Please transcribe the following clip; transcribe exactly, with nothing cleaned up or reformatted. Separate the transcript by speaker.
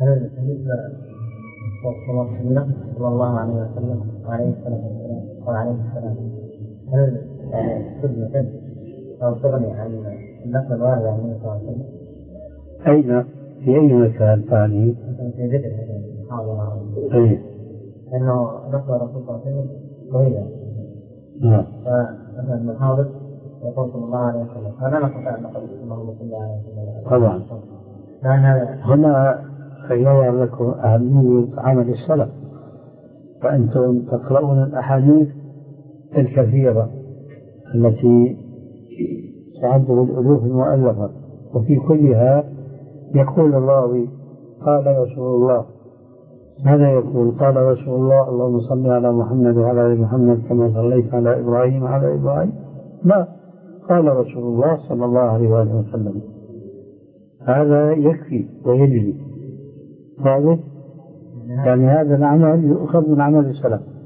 Speaker 1: هل بالنسبة للنبي صلى الله عليه وسلم وعليه السلام وعليه السلام هل يعني سنة أو تغني عن النقل الوارد عن النبي صلى الله عليه وسلم؟
Speaker 2: أين في أي مكان ثاني؟
Speaker 1: في ذكر حاضر
Speaker 2: أي
Speaker 1: لأنه نقل الرسول صلى الله عليه وسلم طويلا.
Speaker 2: نعم.
Speaker 1: فمثلا المحاضر يقول صلى الله عليه وسلم فلا نستطيع أن نقول اللهم صل على سيدنا
Speaker 2: طبعا. هنا يظهر لكم أهمية عمل السلف، فأنتم تقرؤون الأحاديث الكثيرة التي تعد بالألوف المؤلفة، وفي كلها يقول الراوي قال رسول الله. ماذا يقول؟ قال رسول الله اللهم صل على محمد وعلى آل محمد كما صليت على إبراهيم وعلى إبراهيم. لا، قال رسول الله صلى الله عليه وآله وسلم. هذا يكفي ويجري. هذا يعني هذا العمل يؤخذ من عمل السلف.